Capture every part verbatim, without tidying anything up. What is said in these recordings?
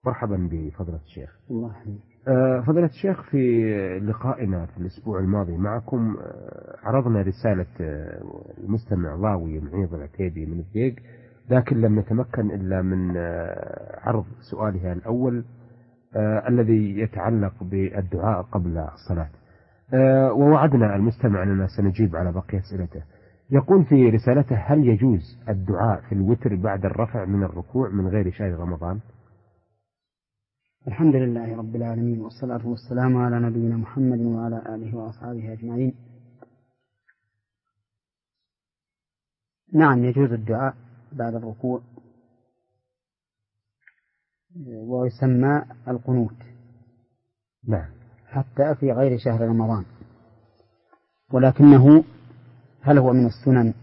مرحبا بفضيلة الشيخ. الله يحييك. آه، فضيلة الشيخ، في لقائنا في الأسبوع الماضي معكم آه، عرضنا رسالة آه، المستمع ضاوي معيض العتيبي من الديق، لكن لم نتمكن إلا من آه، عرض سؤالها الأول آه، الذي يتعلق بالدعاء قبل الصلاة، آه، ووعدنا المستمع أننا سنجيب على باقي أسئلته. يقول في رسالته: هل يجوز الدعاء في الوتر بعد الرفع من الركوع من غير شهر رمضان؟ الحمد لله رب العالمين، والصلاة والسلام على نبينا محمد وعلى آله وأصحابه أجمعين. نعم، يجوز الدعاء بعد الركوع، ويسمى القنوت. نعم. حتى في غير شهر رمضان، ولكنه هل هو من السنن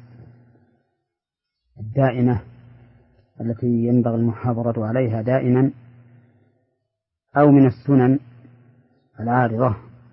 الدائمة التي ينبغي المحافظة عليها دائما، أو من السنن العارضة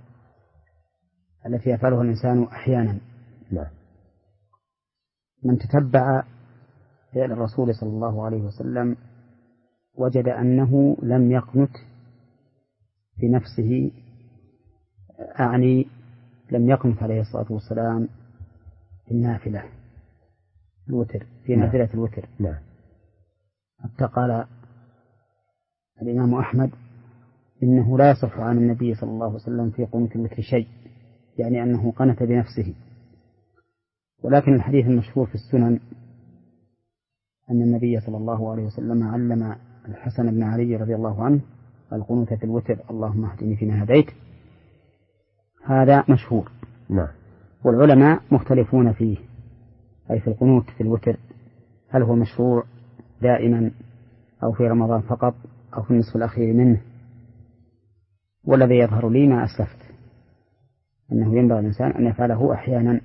التي يفعلها الإنسان أحيانا؟ نعم. من تتبع فعل الرسول صلى الله عليه وسلم وجد أنه لم يقنت في نفسه، أعني لم يقنت عليه الصلاة والسلام في النافلة الوتر، في نعم. نافلة الوتر. نعم. حتى قال الإمام أحمد إنه لا يصح عن النبي صلى الله عليه وسلم في قنوت الوتر شيء، يعني أنه قنت بنفسه. ولكن الحديث المشهور في السنن أن النبي صلى الله عليه وسلم علم الحسن بن علي رضي الله عنه القنوت في الوتر: اللهم اهدني فيما هديت. هذا مشهور. نعم. والعلماء مختلفون فيه، أي في القنوت في الوتر، هل هو مشروع دائما أو في رمضان فقط أو في النصف الأخير منه. والذي يظهر لي ما أسلفت، أنه ينبغي الإنسان أن يفعله أحيانا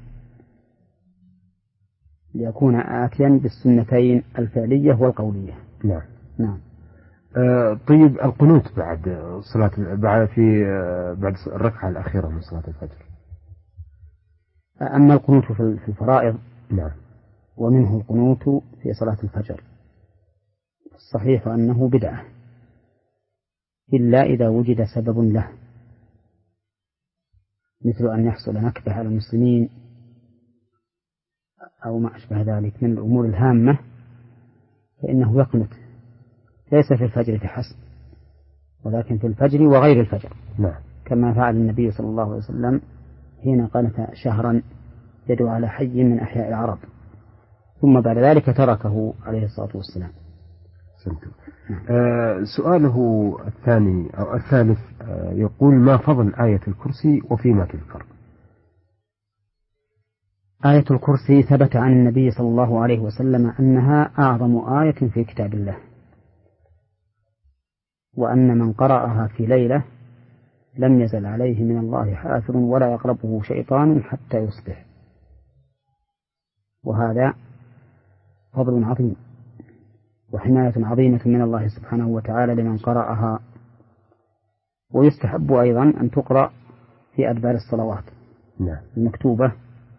ليكون آتيا بالسنتين الفعلية والقولية. نعم. نعم. آه طيب، القنوت بعد صلاة بعد في آه بعد الركعة الأخيرة من صلاة الفجر. أما القنوت في الفرائض، نعم، ومنه القنوت في صلاة الفجر، الصحيح أنه بدعة إلا إذا وجد سبب له، مثل أن يحصل نكبة على المسلمين أو ما أشبه ذلك من الأمور الهامة، فإنه يقنت ليس في الفجر فحسب، ولكن في الفجر وغير الفجر. نعم. كما فعل النبي صلى الله عليه وسلم حين قنت شهرا يدعو على حي من أحياء العرب، ثم بعد ذلك تركه عليه الصلاة والسلام. آه سؤاله الثاني أو الثالث آه يقول: ما فضل آية الكرسي وفيما تذكر؟ آية الكرسي ثبت عن النبي صلى الله عليه وسلم أنها أعظم آية في كتاب الله، وأن من قرأها في ليلة لم يزل عليه من الله حافظ ولا يقربه شيطان حتى يصبح. وهذا فضل عظيم وحماية عظيمة من الله سبحانه وتعالى لمن قرأها. ويستحب أيضا أن تقرأ في أدبار الصلوات المكتوبة.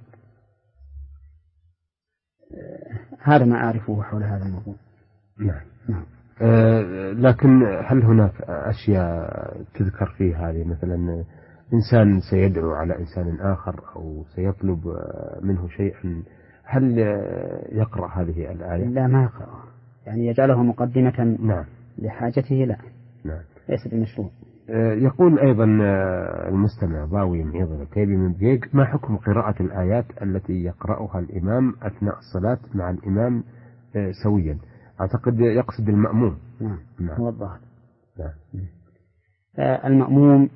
هذا ما أعرفه حول هذا الموضوع. نعم. نعم. أه لكن هل هناك أشياء تذكر في هذه، مثلا إنسان سيدعو على إنسان آخر أو سيطلب منه شيئا، هل يقرأ هذه الآية؟ لا، ما يقرأ، يعني يجعله مقدمة. نعم. لحاجته. لا. نعم. ليس بمشروع. يقول أيضا المستمع ضاوي معيض العتيبي من ديق: ما حكم قراءة الآيات التي يقرأها الإمام أثناء الصلاة مع الإمام سويا؟ أعتقد يقصد المأموم. نعم. نعم. هو الظاهر. نعم. المأموم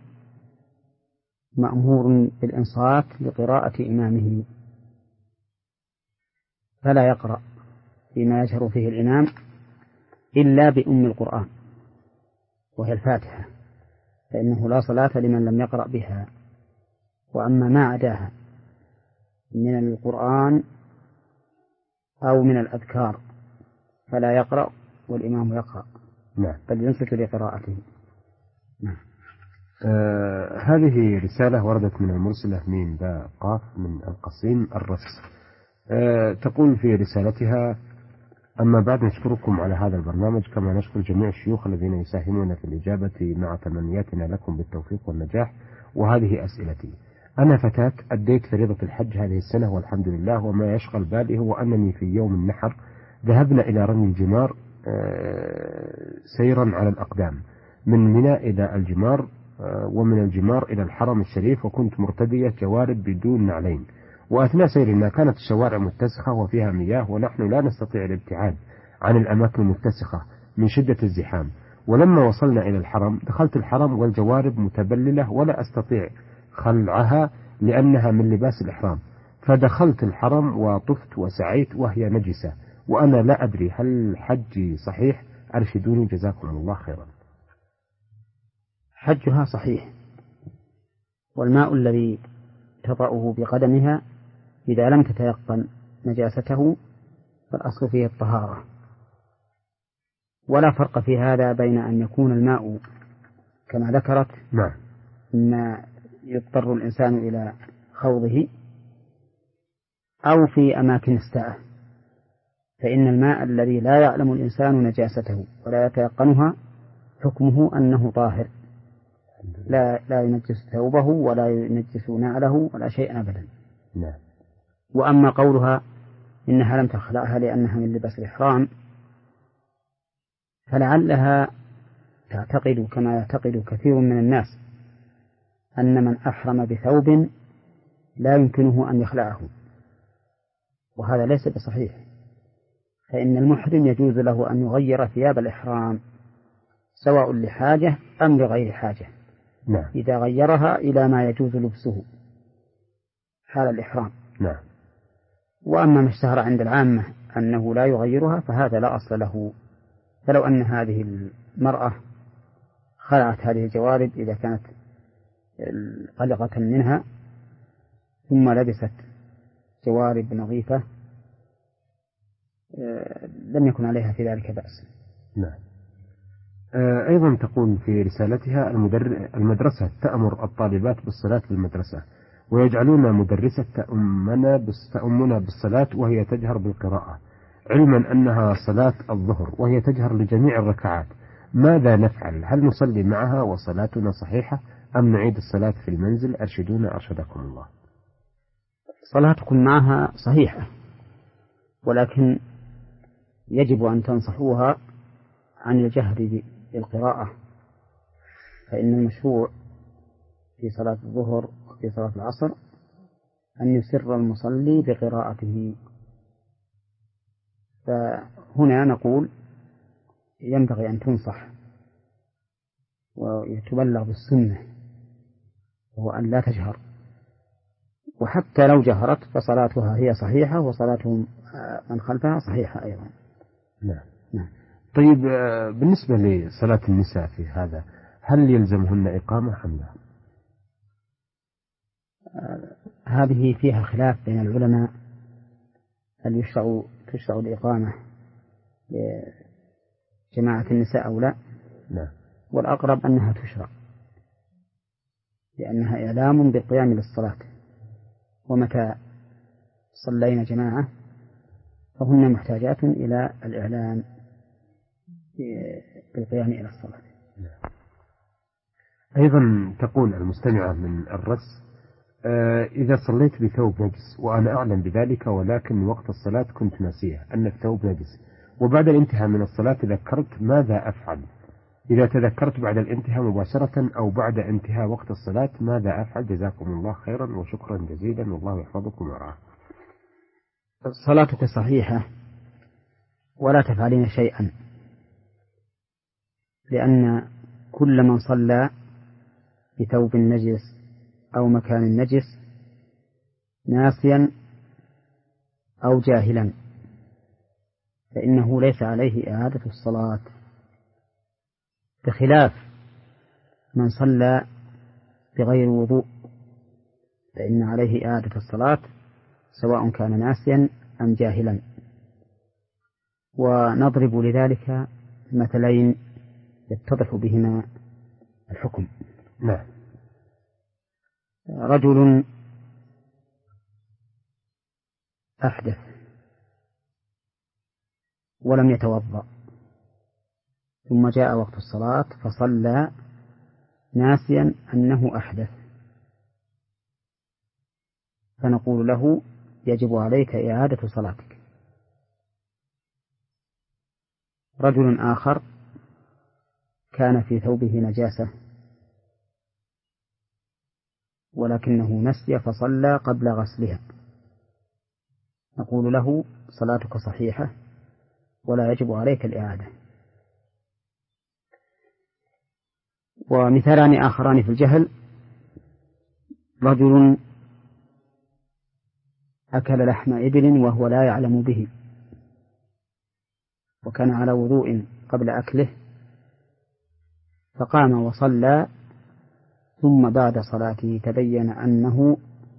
مأمور بالإنصات لقراءة إمامه، فلا يقرأ فيما يجهر فيه الإمام إلا بأم القرآن وهي الفاتحة، فإنه لا صلاة لمن لم يقرأ بها. وأما ما عداها من القرآن أو من الأذكار فلا يقرأ والإمام يقرأ. نعم. بل ينصت لقراءته. نعم. آه هذه رسالة وردت من المرسلة ميم باء قاف من القصيم الرس. آه تقول في رسالتها: أما بعد، نشكركم على هذا البرنامج، كما نشكر جميع الشيوخ الذين يساهمون في الإجابة مع تمنياتنا لكم بالتوفيق والنجاح. وهذه أسئلتي: أنا فتاة أديت فريضة الحج هذه السنة والحمد لله، وما يشغل بالي هو أنني في يوم النحر ذهبنا إلى رمي الجمار سيرا على الأقدام من منى إلى الجمار، ومن الجمار إلى الحرم الشريف، وكنت مرتدية جوارب بدون نعلين، وأثناء سيرنا كانت الشوارع متسخة وفيها مياه، ونحن لا نستطيع الابتعاد عن الأماكن المتسخة من شدة الزحام. ولما وصلنا إلى الحرم دخلت الحرم والجوارب متبللة ولا أستطيع خلعها لأنها من لباس الإحرام، فدخلت الحرم وطفت وسعيت وهي نجسة، وأنا لا أدري هل حجي صحيح؟ أرشدوني جزاكم الله خيرا. حجها صحيح، والماء الذي تطأه بقدمها إذا لم تتيقن نجاسته فالأصل فيه الطهارة، ولا فرق في هذا بين أن يكون الماء كما ذكرت نعم ما يضطر الإنسان إلى خوضه أو في أماكن الساعة، فإن الماء الذي لا يعلم الإنسان نجاسته ولا يتيقنها حكمه أنه طاهر، لا لا ينجس ثوبه ولا ينجس نعله ولا شيء أبدا. نعم. وأما قولها إنها لم تخلعها لأنها من لباس الإحرام، فلعلها تعتقد كما يعتقد كثير من الناس أن من أحرم بثوب لا يمكنه أن يخلعه، وهذا ليس بصحيح، فإن المحرم يجوز له أن يغير ثياب الإحرام سواء لحاجة أم لغير حاجة. نعم. إذا غيرها إلى ما يجوز لبسه حال الإحرام. نعم. وأما ما اشتهر عند العامة أنه لا يغيرها فهذا لا أصل له، فلو أن هذه المرأة خلعت هذه الجوارب إذا كانت قلقة منها ثم لبست جوارب نظيفة لم يكن عليها في ذلك بأس. نعم. أيضا تقول في رسالتها: المدرسة تأمر الطالبات بالصلاة في المدرسة، ويجعلون مدرسة تأمنا تأمنا بالصلاة وهي تجهر بالقراءة، علما أنها صلاة الظهر وهي تجهر لجميع الركعات، ماذا نفعل؟ هل نصلي معها وصلاتنا صحيحة أم نعيد الصلاة في المنزل؟ أرشدونا أرشدكم الله. صلاتكم معها صحيحة، ولكن يجب أن تنصحوها عن الجهر بالقراءة، فإن المشروع في صلاة الظهر وفي صلاة العصر أن يسر المصلي بقراءته. فهنا نقول ينبغي أن تنصح ويتبلغ بالسنة، وهو أن لا تجهر، وحتى لو جهرت فصلاتها هي صحيحة وصلاة من خلفها صحيحة أيضا. نعم. نعم. طيب، بالنسبة لصلاة النساء في هذا هل يلزمهن إقامة أم لا؟ هذه فيها خلاف بين العلماء، هل يشرع تشرع الإقامة لجماعة النساء أو لا؟ نعم. والأقرب أنها تشرع، لأنها إعلام بالقيام للصلاة، ومتى صلينا جماعة فهن محتاجات إلى الإعلام بالقيام إلى الصلاة. أيضا تقول المستمعة من الرس: آه إذا صليت بثوب نجس وأنا أعلم بذلك، ولكن وقت الصلاة كنت ناسية أن الثوب نجس، وبعد الانتهاء من الصلاة تذكرت، ماذا أفعل؟ إذا تذكرت بعد الانتهاء مباشرة أو بعد انتهاء وقت الصلاة ماذا أفعل؟ جزاكم الله خيرا وشكرا جزيلا، والله يحفظكم ورعاكم. صلاتك صحيحة ولا تفعلين شيئا، لأن كل من صلى بثوب نجس أو مكان نجس ناسيا أو جاهلا فإنه ليس عليه إعادة الصلاة، بخلاف من صلى بغير وضوء فإن عليه إعادة الصلاة سواء كان ناسيا أم جاهلا. ونضرب لذلك مثلين يتضح بهما الحكم. نعم. رجل ولم يتوضأ ثم جاء وقت الصلاة فصلى ناسيا أنه أحدث، فنقول له يجب عليك إعادة صلاتك. رجل آخر كان في ثوبه نجاسة ولكنه نسي فصلى قبل غسلها، نقول له صلاتك صحيحة ولا يجب عليك الإعادة. ومثالان آخران في الجهل: رجل أكل لحم إبل وهو لا يعلم به، وكان على وضوء قبل أكله، فقام وصلى، ثم بعد صلاته تبين أنه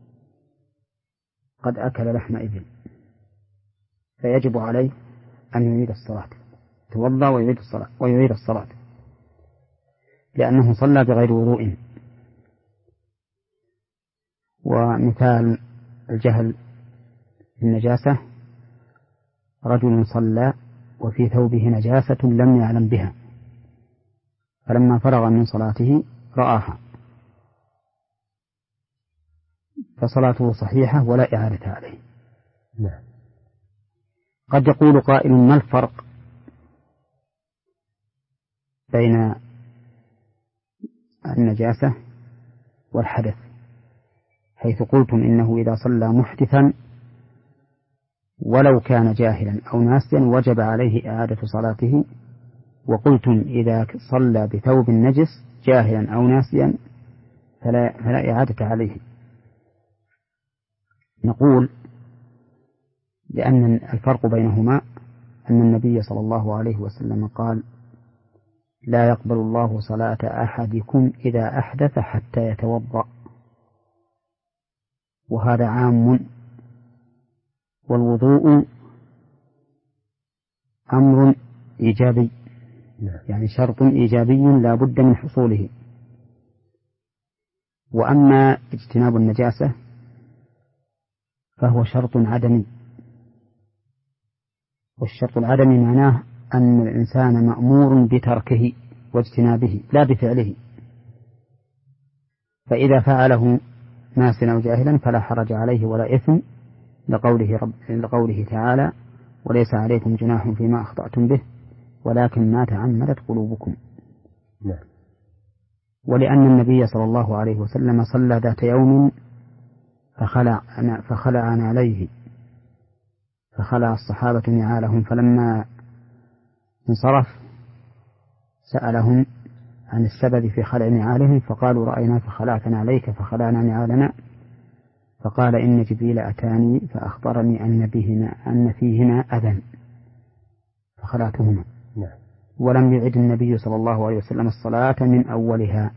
قد أكل لحم إبل، فيجب عليه أن يعيد الصلاة، يتوضأ ويعيد الصلاة ويعيد الصلاة لأنه صلى بغير وضوء. ومثال الجهل في النجاسة: رجل صلى وفي ثوبه نجاسة لم يعلم بها، فلما فرغ من صلاته رآها، فصلاته صحيحة ولا إعادة عليه. نعم. قد يقول قائل: ما الفرق بين النجاسة والحدث، حيث قلتم إنه إذا صلى محدثا ولو كان جاهلا أو ناسيا وجب عليه إعادة صلاته، وقلتم إذا صلى بثوب نجس جاهلا أو ناسيا فلا, فلا إعادة عليه. نقول لأن الفرق بينهما أن النبي صلى الله عليه وسلم قال: لا يقبل الله صلاة أحدكم إذا أحدث حتى يتوضأ، وهذا عام، والوضوء أمر إيجابي، يعني شرط إيجابي لا بد من حصوله. وأما اجتناب النجاسة فهو شرط عدمي، والشرط العدمي معناه أن الإنسان مأمور بتركه واجتنابه لا بفعله، فإذا فعله ناسيا أو جاهلا فلا حرج عليه ولا إثم، لقوله, رب لقوله تعالى: وليس عليكم جناح فيما أخطأتم به ولكن ما تعمدت قلوبكم. نعم. ولأن النبي صلى الله عليه وسلم صلى ذات يوم فخلع فخلع نعليه، فخلع الصحابة نعالهم، فلما انصرف سألهم عن السبب في خلع نعالهم، فقالوا: رأينا فخلعت نعليك فخلعنا نعالنا، فقال: إن جبريل أتاني فأخبرني أن بهما أن فيهما أذى فخلعتهما. نعم. ولم يعد النبي صلى الله عليه وسلم الصلاة من أولها،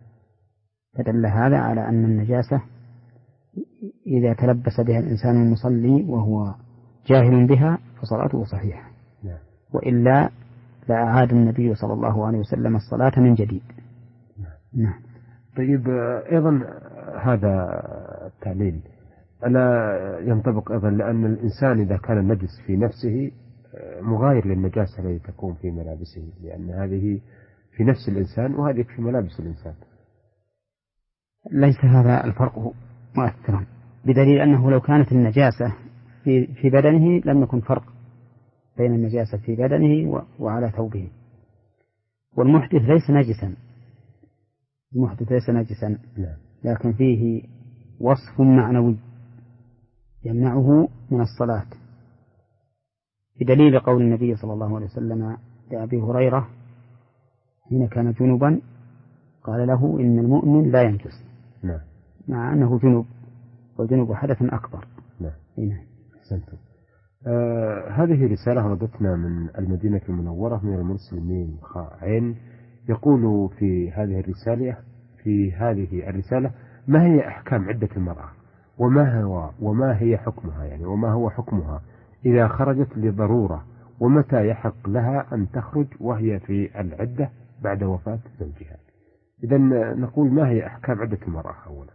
فدل هذا على أن النجاسة إذا تلبس بها الإنسان المصلي وهو جاهل بها فصلاته صحيحة. نعم. وإلا لأعاد النبي صلى الله عليه وسلم الصلاة من جديد. نعم. نعم. طيب، أيضا هذا التعليل ألا ينطبق أيضا لأن الإنسان إذا كان النجس في نفسه مغاير للنجاسة التي تكون في ملابسه، لأن هذه في نفس الإنسان وهذه في ملابس الإنسان. ليس هذا الفرق مؤثرا، بدليل أنه لو كانت النجاسة في في بدنه لم يكن فرق بين النجاسة في بدنه وعلى ثوبه. والمحدث ليس نجسا، المحدث ليس نجسا، لكن فيه وصف معنوي يمنعه من الصلاة، بدليل قول النبي صلى الله عليه وسلم لأبي هريرة حين كان جنبا قال له: إن المؤمن لا ينجس، نعم. مع أنه جنب، والجنب حدث أكبر. نعم. نعم. أحسنتم. آه هذه رسالة وردتنا من المدينة المنورة من المسلمين خاء عين، يقول في هذه الرسالة في هذه الرسالة: ما هي أحكام عدة المرأة، وما هو وما هي حكمها، يعني وما هو حكمها إذا خرجت لضرورة، ومتى يحق لها أن تخرج وهي في العدة بعد وفاة زوجها. إذن نقول: ما هي أحكام عدة المرأة أولا؟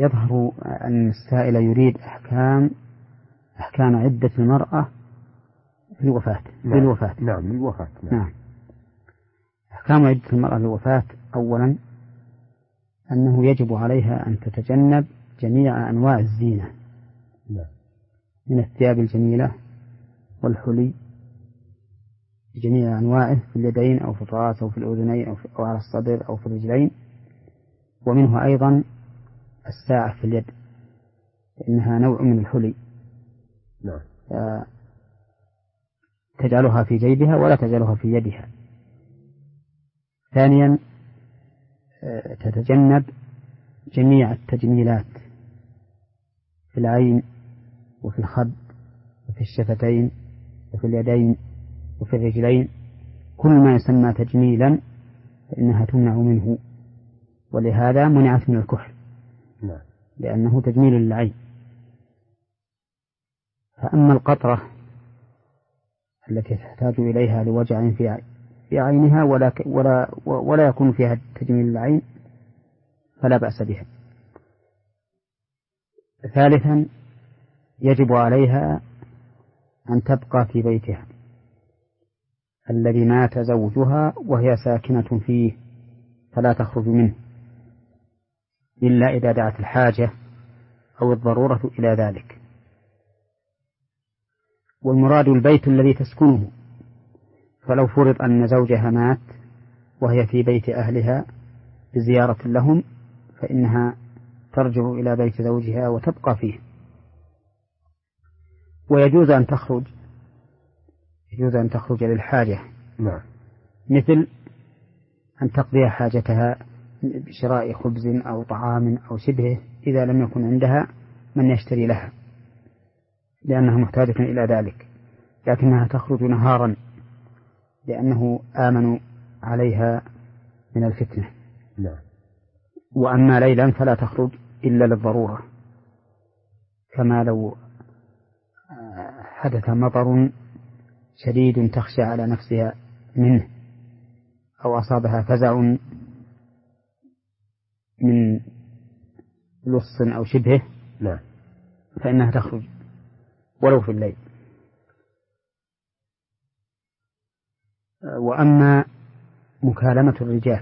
يظهر أن السائل يريد أحكام أحكام عدة المرأة في الوفاة. نعم. بالوفاة. نعم الوفاة. نعم. نعم. أحكام عدة المرأة للوفاة: أولا أنه يجب عليها أن تتجنب جميع أنواع الزينة. نعم. من الثياب الجميلة والحلي بجميع أنواعه في اليدين أو في الرأس أو في الأذنين أو, في أو على الصدر أو في الرجلين، ومنه أيضا الساعة في اليد إنها نوع من الحلي. نعم. تجعلها في جيبها ولا تجعلها في يدها. ثانيا تتجنب جميع التجميلات في العين وفي الخد وفي الشفتين وفي اليدين وفي الرجلين، كل ما يسمى تجميلا فإنها تمنع منه، ولهذا منعت من الكحل. نعم. لأنه تجميل للعين. فأما القطرة التي تحتاج إليها لوجع في عينها ولا, ولا, ولا يكون فيها تجميل العين فلا بأس بها. ثالثا يجب عليها أن تبقى في بيتها الذي مات زوجها وهي ساكنة فيه، فلا تخرج منه إلا إذا دعت الحاجة أو الضرورة إلى ذلك. والمراد البيت الذي تسكنه، فلو فرض أن زوجها مات وهي في بيت أهلها بزيارة لهم فإنها ترجع إلى بيت زوجها وتبقى فيه. ويجوز أن تخرج يجوز أن تخرج للحاجة. نعم. مثل أن تقضي حاجتها بشراء خبز أو طعام أو شبهه إذا لم يكن عندها من يشتري لها لأنها محتاجة إلى ذلك، لكنها تخرج نهارا لأنه آمن عليها من الفتنة. نعم. وأما ليلا فلا تخرج إلا للضرورة، كما لو حدث مطر شديد تخشى على نفسها منه أو أصابها فزع من لص أو شبهه. نعم. فإنها تخرج ولو في الليل. وأما مكالمة الرجال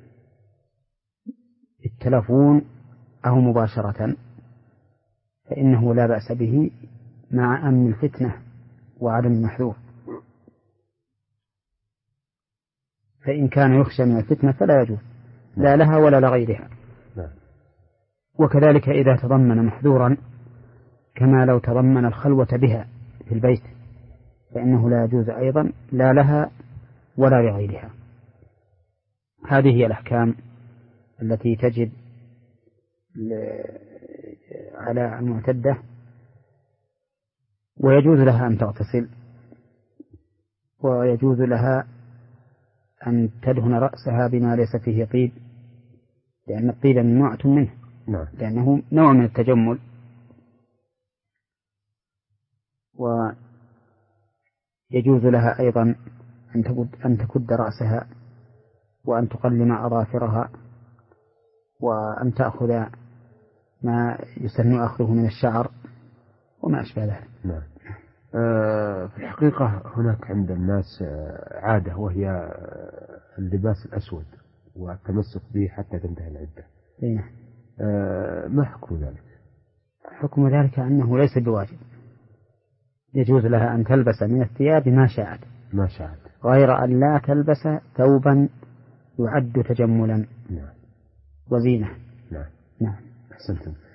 بالتلفون أو مباشرة فإنه لا بأس به مع أمن الفتنة وعدم المحذور. فإن كان يخشى من الفتنة فلا يجوز لا لها ولا لغيرها. وكذلك إذا تضمن محذورا كما لو تضمن الخلوة بها في البيت فإنه لا يجوز أيضا لا لها ولا لغيرها. هذه هي الأحكام التي تجب على المعتدة. ويجوز لها أن تغتسل، ويجوز لها أن تدهن رأسها بما ليس فيه طيب، لأن الطيب ممنوعة منه. نعم. لأنه نوع من التجمل. ويجوز لها أيضا أن تكد رأسها وأن تقلم أظافرها وأن تأخذ ما يسن أخذه من الشعر وما أشبه ذلك. نعم. آه في الحقيقة هناك عند الناس عادة وهي اللباس الأسود والتمسك به حتى تنتهي العدة. نعم. آه ما حكم ذلك؟ حكم ذلك أنه ليس بواجب. يجوز لها أن تلبس من الثياب ما شاءت ما شاءت غير أن لا تلبس ثوبا يعد تجملا. نعم. وزينة. نعم. نعم. أحسنتم.